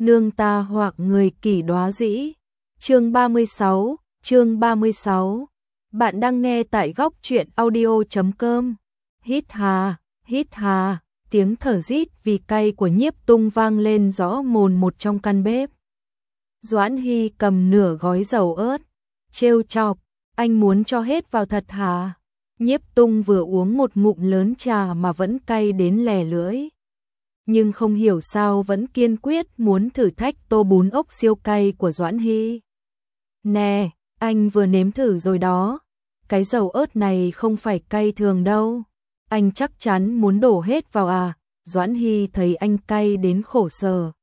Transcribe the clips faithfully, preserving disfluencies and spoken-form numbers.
nương ta hoặc người kỷ đoá dĩ. Chương ba mươi sáu, chương ba mươi sáu. Bạn đang nghe tại góc truyện audio chấm com. Hít hà, hít hà, tiếng thở rít vì cay của Nhiếp Tung vang lên rõ mồn một trong căn bếp. Doãn Hy cầm nửa gói dầu ớt, trêu chọc, anh muốn cho hết vào thật hả? Nhiếp Tung vừa uống một ngụm lớn trà mà vẫn cay đến lè lưỡi. Nhưng không hiểu sao vẫn kiên quyết muốn thử thách tô bún ốc siêu cay của Doãn Hy. Nè, anh vừa nếm thử rồi đó, cái dầu ớt này không phải cay thường đâu. Anh chắc chắn muốn đổ hết vào à? Doãn Hy thấy anh cay đến khổ sở,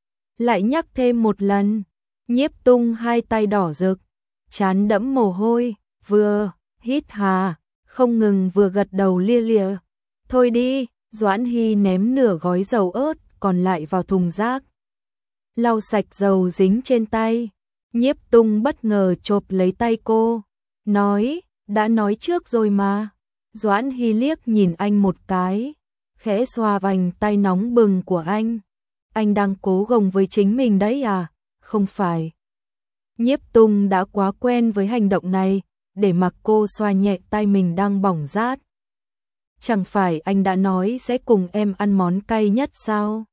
lại nhắc thêm một lần. Nhiếp Tung hai tay đỏ rực, trán đẫm mồ hôi, vừa hít hà, không ngừng vừa gật đầu lia lịa. Thôi đi, Doãn Hy ném nửa gói dầu ớt còn lại vào thùng rác, lau sạch dầu dính trên tay. Nhiếp Tung bất ngờ chộp lấy tay cô, nói, đã nói trước rồi mà. Doãn Hy liếc nhìn anh một cái, khẽ xoa vành tay nóng bừng của anh. Anh đang cố gồng với chính mình đấy à? Không phải. Nhiếp Tung đã quá quen với hành động này, để mặc cô xoa nhẹ tay mình đang bỏng rát. Chẳng phải anh đã nói sẽ cùng em ăn món cay nhất sao?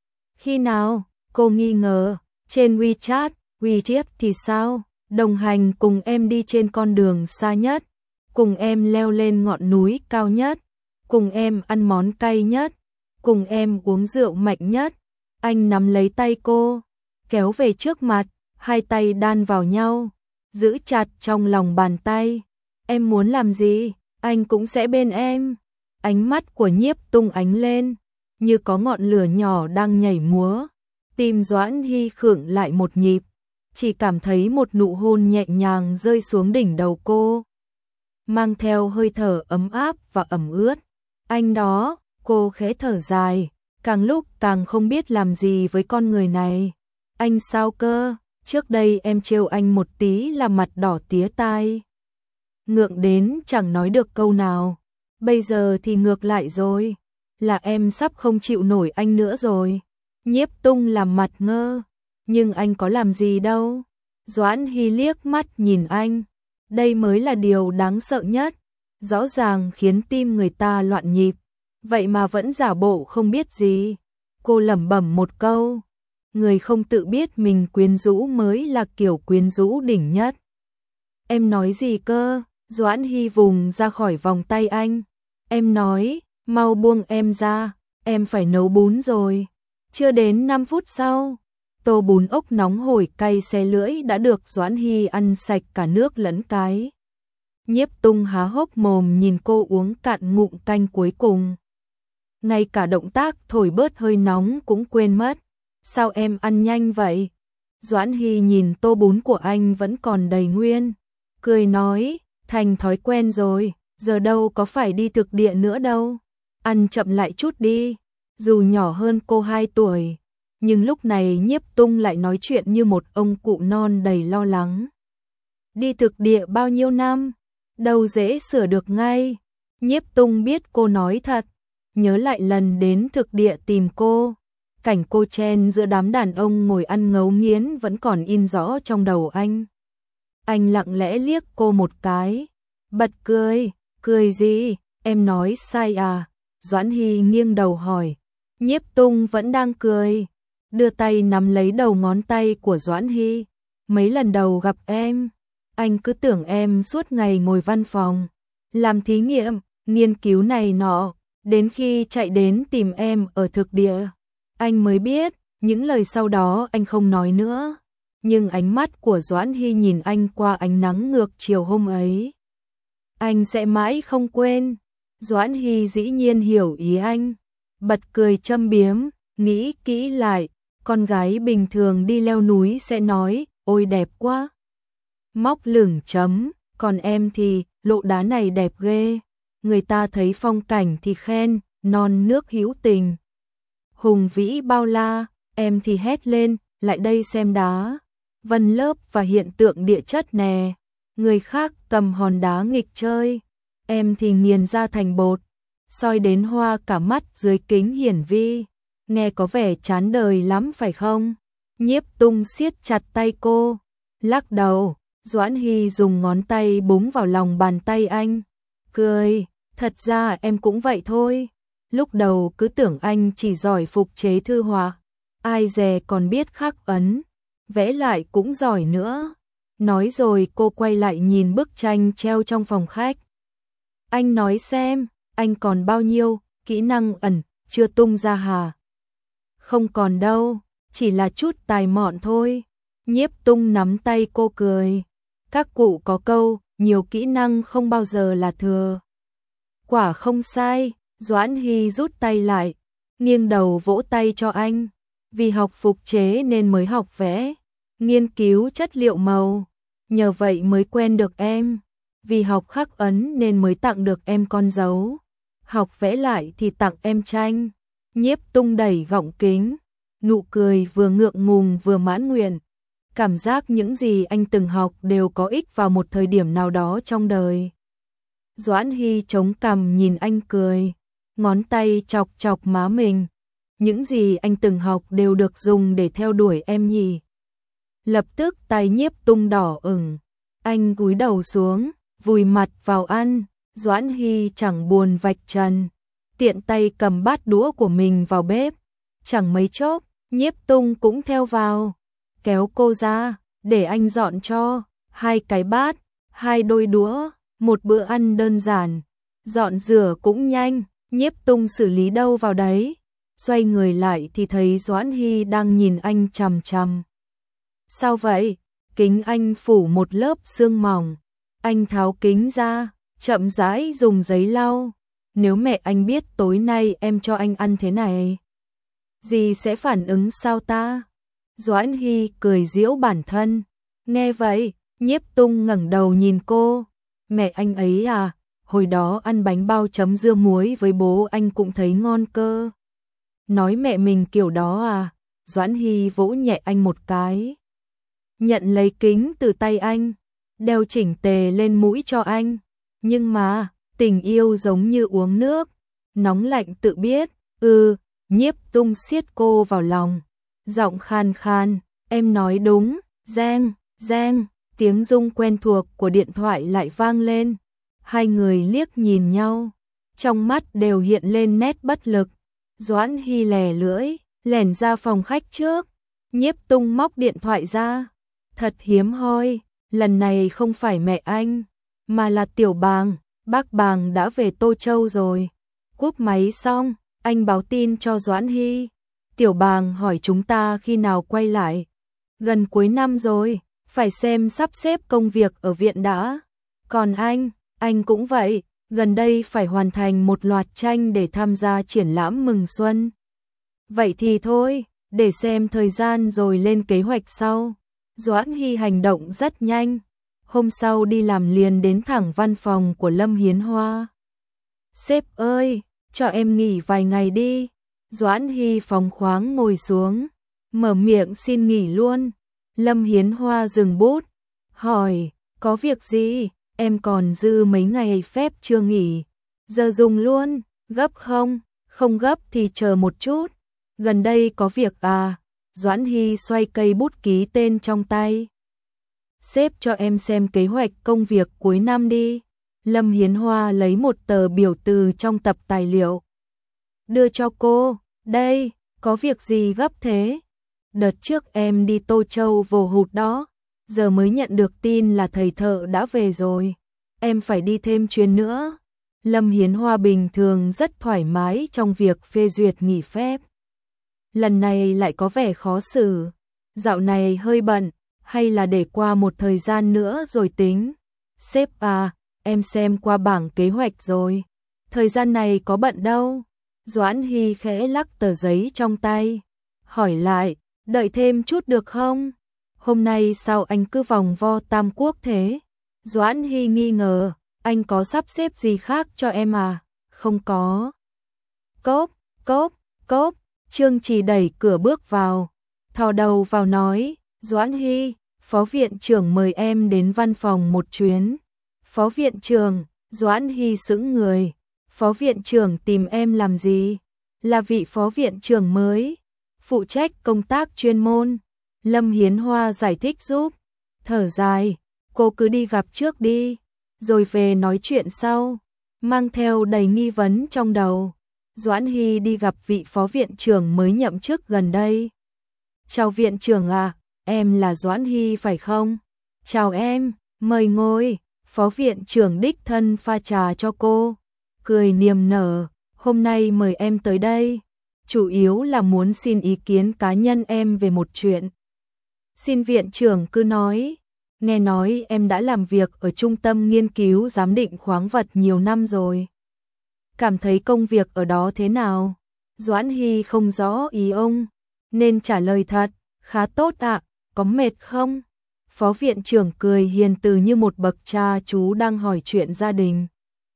Khi nào? Cô nghi ngờ. Trên WeChat, WeChat thì sao? Đồng hành cùng em đi trên con đường xa nhất, cùng em leo lên ngọn núi cao nhất, cùng em ăn món cay nhất, cùng em uống rượu mạnh nhất. Anh nắm lấy tay cô, kéo về trước mặt, hai tay đan vào nhau, giữ chặt trong lòng bàn tay. Em muốn làm gì, anh cũng sẽ bên em. Ánh mắt của Nhiếp Tung ánh lên, như có ngọn lửa nhỏ đang nhảy múa. Tim Doãn Hy khựng lại một nhịp, chỉ cảm thấy một nụ hôn nhẹ nhàng rơi xuống đỉnh đầu cô, mang theo hơi thở ấm áp và ẩm ướt. Anh đó, cô khẽ thở dài, càng lúc càng không biết làm gì với con người này. Anh sao cơ? Trước đây em trêu anh một tí là mặt đỏ tía tai, ngượng đến chẳng nói được câu nào. Bây giờ thì ngược lại rồi, là em sắp không chịu nổi anh nữa rồi. Nhiếp Tung làm mặt ngơ, nhưng anh có làm gì đâu. Doãn Hy liếc mắt nhìn anh, đây mới là điều đáng sợ nhất. Rõ ràng khiến tim người ta loạn nhịp, vậy mà vẫn giả bộ không biết gì. Cô lẩm bẩm một câu, người không tự biết mình quyến rũ mới là kiểu quyến rũ đỉnh nhất. Em nói gì cơ? Doãn Hy vùng ra khỏi vòng tay anh. Em nói, mau buông em ra, em phải nấu bún rồi. Chưa đến năm phút sau, tô bún ốc nóng hổi cay xé lưỡi đã được Doãn Hy ăn sạch cả nước lẫn cái. Nhiếp Tung há hốc mồm nhìn cô uống cạn ngụm canh cuối cùng. Ngay cả động tác thổi bớt hơi nóng cũng quên mất. Sao em ăn nhanh vậy? Doãn Hy nhìn tô bún của anh vẫn còn đầy nguyên, cười nói, thành thói quen rồi, giờ đâu có phải đi thực địa nữa đâu. Ăn chậm lại chút đi. Dù nhỏ hơn cô hai tuổi, nhưng lúc này Nhiếp Tung lại nói chuyện như một ông cụ non đầy lo lắng. Đi thực địa bao nhiêu năm? Đâu dễ sửa được ngay. Nhiếp Tung biết cô nói thật, nhớ lại lần đến thực địa tìm cô. Cảnh cô chen giữa đám đàn ông ngồi ăn ngấu nghiến vẫn còn in rõ trong đầu anh. Anh lặng lẽ liếc cô một cái, bật cười. Cười gì? Em nói sai à? Doãn Hy nghiêng đầu hỏi. Nhiếp Tung vẫn đang cười, đưa tay nắm lấy đầu ngón tay của Doãn Hy. Mấy lần đầu gặp em, anh cứ tưởng em suốt ngày ngồi văn phòng, làm thí nghiệm, nghiên cứu này nọ, đến khi chạy đến tìm em ở thực địa, anh mới biết. Những lời sau đó anh không nói nữa, nhưng ánh mắt của Doãn Hy nhìn anh qua ánh nắng ngược chiều hôm ấy, anh sẽ mãi không quên. Doãn Hy dĩ nhiên hiểu ý anh, bật cười châm biếm, nghĩ kỹ lại, con gái bình thường đi leo núi sẽ nói, ôi đẹp quá, móc lửng chấm, còn em thì, lộ đá này đẹp ghê, người ta thấy phong cảnh thì khen, non nước hữu tình, hùng vĩ bao la, em thì hét lên, lại đây xem đá, vân lớp và hiện tượng địa chất nè. Người khác cầm hòn đá nghịch chơi, em thì nghiền ra thành bột, soi đến hoa cả mắt dưới kính hiển vi. Nghe có vẻ chán đời lắm phải không? Nhiếp Tung siết chặt tay cô, lắc đầu. Doãn Hy dùng ngón tay búng vào lòng bàn tay anh, cười, thật ra em cũng vậy thôi. Lúc đầu cứ tưởng anh chỉ giỏi phục chế thư họa, ai dè còn biết khắc ấn, vẽ lại cũng giỏi nữa. Nói rồi cô quay lại nhìn bức tranh treo trong phòng khách. Anh nói xem, anh còn bao nhiêu kỹ năng ẩn chưa tung ra hả? Không còn đâu, chỉ là chút tài mọn thôi. Nhiếp Tung nắm tay cô cười. Các cụ có câu, nhiều kỹ năng không bao giờ là thừa. Quả không sai. Doãn Hy rút tay lại, nghiêng đầu vỗ tay cho anh. Vì học phục chế nên mới học vẽ, nghiên cứu chất liệu màu, nhờ vậy mới quen được em. Vì học khắc ấn nên mới tặng được em con dấu, học vẽ lại thì tặng em tranh. Nhiếp Tung đẩy gọng kính, nụ cười vừa ngượng ngùng vừa mãn nguyện. Cảm giác những gì anh từng học đều có ích vào một thời điểm nào đó trong đời. Doãn Hy chống cằm nhìn anh cười, ngón tay chọc chọc má mình. Những gì anh từng học đều được dùng để theo đuổi em nhỉ? Lập tức tay Nhiếp Tung đỏ ửng, anh cúi đầu xuống, vùi mặt vào ăn. Doãn Hy chẳng buồn vạch trần, tiện tay cầm bát đũa của mình vào bếp. Chẳng mấy chốc, Nhiếp Tung cũng theo vào, kéo cô ra, để anh dọn cho. Hai cái bát, hai đôi đũa, một bữa ăn đơn giản, dọn rửa cũng nhanh. Nhiếp Tung xử lý đâu vào đấy, xoay người lại thì thấy Doãn Hy đang nhìn anh chằm chằm. Sao vậy? Kính anh phủ một lớp sương mỏng. Anh tháo kính ra, chậm rãi dùng giấy lau. Nếu mẹ anh biết tối nay em cho anh ăn thế này, dì sẽ phản ứng sao ta? Doãn Hy cười giễu bản thân. Nghe vậy, Nhiếp Tung ngẩng đầu nhìn cô. Mẹ anh ấy à? Hồi đó ăn bánh bao chấm dưa muối với bố anh cũng thấy ngon cơ. Nói mẹ mình kiểu đó à? Doãn Hy vỗ nhẹ anh một cái, nhận lấy kính từ tay anh, đeo chỉnh tề lên mũi cho anh. Nhưng mà, tình yêu giống như uống nước, nóng lạnh tự biết. Ừ, Nhiếp Tung siết cô vào lòng, giọng khan khan, em nói đúng. Reng, reng, tiếng rung quen thuộc của điện thoại lại vang lên. Hai người liếc nhìn nhau, trong mắt đều hiện lên nét bất lực. Doãn Hy lè lưỡi, lẻn ra phòng khách trước. Nhiếp Tung móc điện thoại ra. Thật hiếm hoi, lần này không phải mẹ anh, mà là Tiểu Bàng. Bác Bàng đã về Tô Châu rồi. Cúp máy xong, anh báo tin cho Doãn Hy. Tiểu Bàng hỏi chúng ta khi nào quay lại. Gần cuối năm rồi, phải xem sắp xếp công việc ở viện đã. Còn anh, anh cũng vậy, gần đây phải hoàn thành một loạt tranh để tham gia triển lãm mừng xuân. Vậy thì thôi, để xem thời gian rồi lên kế hoạch sau. Doãn Hy hành động rất nhanh. Hôm sau đi làm liền đến thẳng văn phòng của Lâm Hiến Hoa. Sếp ơi, cho em nghỉ vài ngày đi. Doãn Hy phóng khoáng ngồi xuống, mở miệng xin nghỉ luôn. Lâm Hiến Hoa dừng bút, hỏi, có việc gì? Em còn dư mấy ngày phép chưa nghỉ, giờ dùng luôn. Gấp không? Không gấp thì chờ một chút. Gần đây có việc à? Doãn Hy xoay cây bút ký tên trong tay. Sếp cho em xem kế hoạch công việc cuối năm đi. Lâm Hiến Hoa lấy một tờ biểu từ trong tập tài liệu, đưa cho cô. Đây, có việc gì gấp thế? Đợt trước em đi Tô Châu vồ hụt đó, giờ mới nhận được tin là thầy thợ đã về rồi. Em phải đi thêm chuyến nữa. Lâm Hiến Hoa bình thường rất thoải mái trong việc phê duyệt nghỉ phép. Lần này lại có vẻ khó xử. Dạo này hơi bận, hay là để qua một thời gian nữa rồi tính? Sếp à, em xem qua bảng kế hoạch rồi. Thời gian này có bận đâu. Doãn Hy khẽ lắc tờ giấy trong tay, hỏi lại, đợi thêm chút được không? Hôm nay sao anh cứ vòng vo Tam Quốc thế? Doãn Hy nghi ngờ, anh có sắp xếp gì khác cho em à? Không có. Cốp, cốp, cốp, Trương Trì đẩy cửa bước vào, thò đầu vào nói, Doãn Hy, phó viện trưởng mời em đến văn phòng một chuyến. Phó viện trưởng? Doãn Hy sững người. Phó viện trưởng tìm em làm gì? Là vị phó viện trưởng mới, phụ trách công tác chuyên môn. Lâm Hiến Hoa giải thích giúp. Thở dài, cô cứ đi gặp trước đi, rồi về nói chuyện sau. Mang theo đầy nghi vấn trong đầu, Doãn Hy đi gặp vị phó viện trưởng mới nhậm chức gần đây. Chào viện trưởng à, em là Doãn Hy phải không? Chào em, mời ngồi. Phó viện trưởng đích thân pha trà cho cô, cười niềm nở, hôm nay mời em tới đây, chủ yếu là muốn xin ý kiến cá nhân em về một chuyện. Xin viện trưởng cứ nói, nghe nói em đã làm việc ở trung tâm nghiên cứu giám định khoáng vật nhiều năm rồi. Cảm thấy công việc ở đó thế nào? Doãn Hy không rõ ý ông, nên trả lời thật, khá tốt ạ, có mệt không? Phó viện trưởng cười hiền từ như một bậc cha chú đang hỏi chuyện gia đình.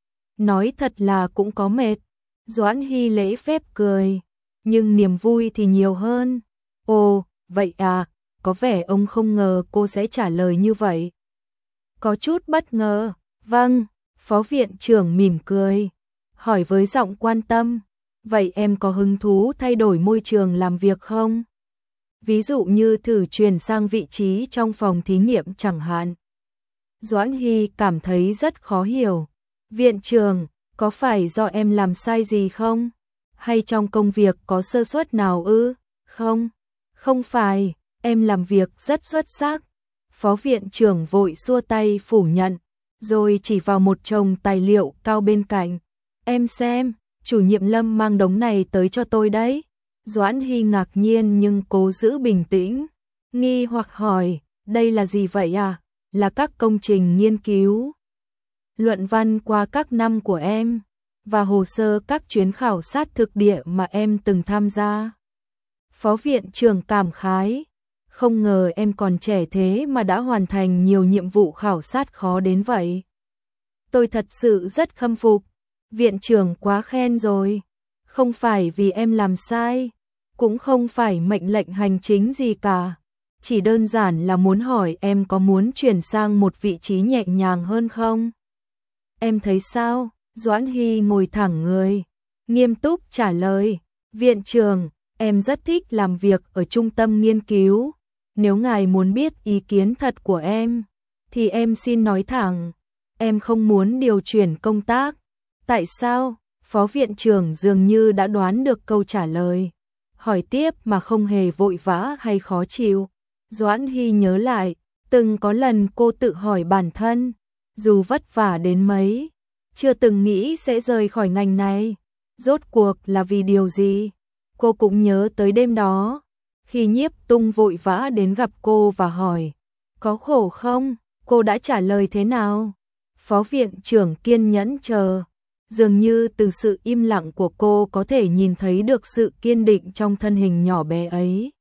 Nói thật là cũng có mệt. Doãn Hy lễ phép cười, nhưng niềm vui thì nhiều hơn. Ồ, vậy à, có vẻ ông không ngờ cô sẽ trả lời như vậy. Có chút bất ngờ, vâng, phó viện trưởng mỉm cười, hỏi với giọng quan tâm. Vậy em có hứng thú thay đổi môi trường làm việc không? Ví dụ như thử chuyển sang vị trí trong phòng thí nghiệm chẳng hạn. Doãn Hy cảm thấy rất khó hiểu. Viện trưởng, có phải do em làm sai gì không? Hay trong công việc có sơ suất nào ư? Không, không phải, em làm việc rất xuất sắc. Phó viện trưởng vội xua tay phủ nhận, rồi chỉ vào một chồng tài liệu cao bên cạnh. Em xem, chủ nhiệm Lâm mang đống này tới cho tôi đấy. Doãn Hy ngạc nhiên nhưng cố giữ bình tĩnh, nghi hoặc hỏi, đây là gì vậy à? Là các công trình nghiên cứu, luận văn qua các năm của em, và hồ sơ các chuyến khảo sát thực địa mà em từng tham gia. Phó viện trưởng cảm khái, không ngờ em còn trẻ thế mà đã hoàn thành nhiều nhiệm vụ khảo sát khó đến vậy. Tôi thật sự rất khâm phục, viện trưởng quá khen rồi. Không phải vì em làm sai, cũng không phải mệnh lệnh hành chính gì cả. Chỉ đơn giản là muốn hỏi em có muốn chuyển sang một vị trí nhẹ nhàng hơn không? Em thấy sao? Doãn Hy ngồi thẳng người, nghiêm túc trả lời. Viện trưởng, em rất thích làm việc ở trung tâm nghiên cứu. Nếu ngài muốn biết ý kiến thật của em, thì em xin nói thẳng. Em không muốn điều chuyển công tác. Tại sao? Phó viện trưởng dường như đã đoán được câu trả lời. Hỏi tiếp mà không hề vội vã hay khó chịu. Doãn Hy nhớ lại, từng có lần cô tự hỏi bản thân, dù vất vả đến mấy, chưa từng nghĩ sẽ rời khỏi ngành này. Rốt cuộc là vì điều gì? Cô cũng nhớ tới đêm đó, khi Nhiếp Tung vội vã đến gặp cô và hỏi, có khổ không? Cô đã trả lời thế nào? Phó viện trưởng kiên nhẫn chờ. Dường như từ sự im lặng của cô có thể nhìn thấy được sự kiên định trong thân hình nhỏ bé ấy.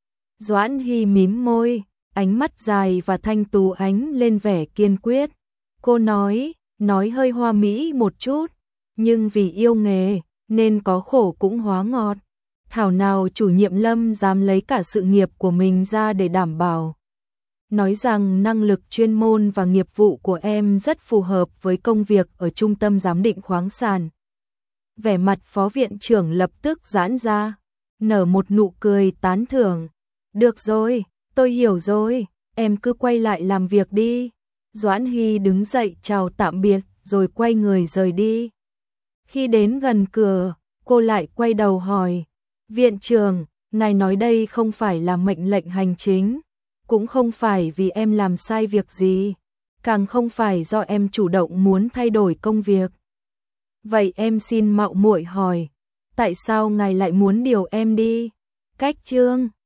Doãn Hy mím môi, ánh mắt dài và thanh tú ánh lên vẻ kiên quyết. Cô nói, nói hơi hoa mỹ một chút, nhưng vì yêu nghề, nên có khổ cũng hóa ngọt. Thảo nào chủ nhiệm Lâm dám lấy cả sự nghiệp của mình ra để đảm bảo. Nói rằng năng lực chuyên môn và nghiệp vụ của em rất phù hợp với công việc ở trung tâm giám định khoáng sản. Vẻ mặt phó viện trưởng lập tức giãn ra, nở một nụ cười tán thưởng. Được rồi, tôi hiểu rồi, em cứ quay lại làm việc đi. Doãn Hy đứng dậy chào tạm biệt rồi quay người rời đi. Khi đến gần cửa, cô lại quay đầu hỏi, viện trưởng, ngài nói đây không phải là mệnh lệnh hành chính. Cũng không phải vì em làm sai việc gì, càng không phải do em chủ động muốn thay đổi công việc. Vậy em xin mạo muội hỏi, tại sao ngài lại muốn điều em đi? Cách chương